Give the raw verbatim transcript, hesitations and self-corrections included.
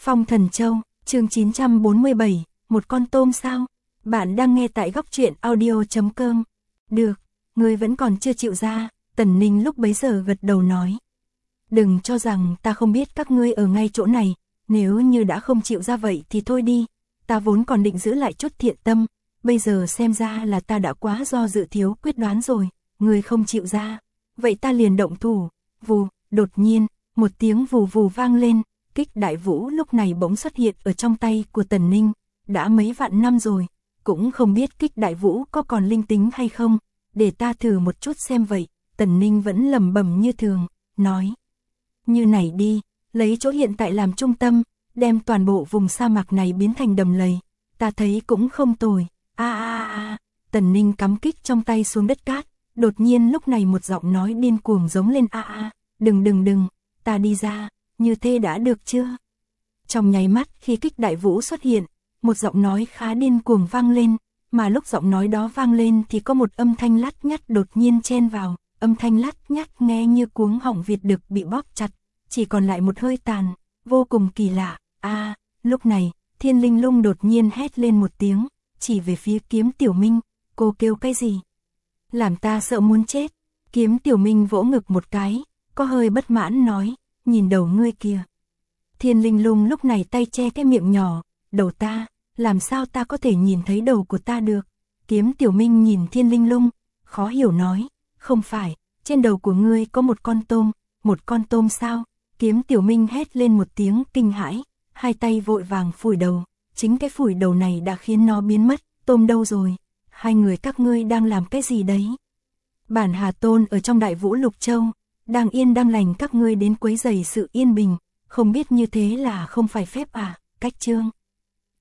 Phong Thần Châu, chương chín trăm bốn mươi bảy, một con tôm sao? Bạn đang nghe tại góc truyện audio chấm com. Được, ngươi vẫn còn chưa chịu ra, Tần Ninh lúc bấy giờ gật đầu nói. Đừng cho rằng ta không biết các ngươi ở ngay chỗ này, nếu như đã không chịu ra vậy thì thôi đi, ta vốn còn định giữ lại chút thiện tâm, bây giờ xem ra là ta đã quá do dự thiếu quyết đoán rồi, ngươi không chịu ra, vậy ta liền động thủ. Vù, đột nhiên, một tiếng vù vù vang lên, kích đại vũ lúc này bỗng xuất hiện ở trong tay của Tần Ninh, đã mấy vạn năm rồi, cũng không biết kích đại vũ có còn linh tính hay không, để ta thử một chút xem vậy. Tần Ninh vẫn lẩm bẩm như thường, nói. Như này đi, lấy chỗ hiện tại làm trung tâm, đem toàn bộ vùng sa mạc này biến thành đầm lầy, ta thấy cũng không tồi. A a a, Tần Ninh cắm kích trong tay xuống đất cát, đột nhiên lúc này một giọng nói điên cuồng giống lên a a, đừng đừng đừng, ta đi ra, như thế đã được chưa? Trong nháy mắt khi kích đại vũ xuất hiện, một giọng nói khá điên cuồng vang lên, mà lúc giọng nói đó vang lên thì có một âm thanh lắt nhắt đột nhiên chen vào, âm thanh lắt nhắt nghe như cuống họng Việt đực bị bóp chặt, chỉ còn lại một hơi tàn, vô cùng kỳ lạ. A, à, lúc này, Thiên Linh Lung đột nhiên hét lên một tiếng, chỉ về phía Kiếm Tiểu Minh, cô kêu cái gì? Làm ta sợ muốn chết. Kiếm Tiểu Minh vỗ ngực một cái, có hơi bất mãn nói, nhìn đầu ngươi kìa. Thiên Linh Lung lúc này tay che cái miệng nhỏ, đầu ta, làm sao ta có thể nhìn thấy đầu của ta được? Kiếm Tiểu Minh nhìn Thiên Linh Lung, khó hiểu nói, không phải, trên đầu của ngươi có một con tôm, một con tôm sao? Kiếm Tiểu Minh hét lên một tiếng kinh hãi, hai tay vội vàng phủi đầu, chính cái phủi đầu này đã khiến nó biến mất, tôm đâu rồi? Hai người các ngươi đang làm cái gì đấy? Bản Hà Tôn ở trong Đại Vũ Lục Châu, đang yên đang lành các ngươi đến quấy rầy sự yên bình, không biết như thế là không phải phép à? Cách chương.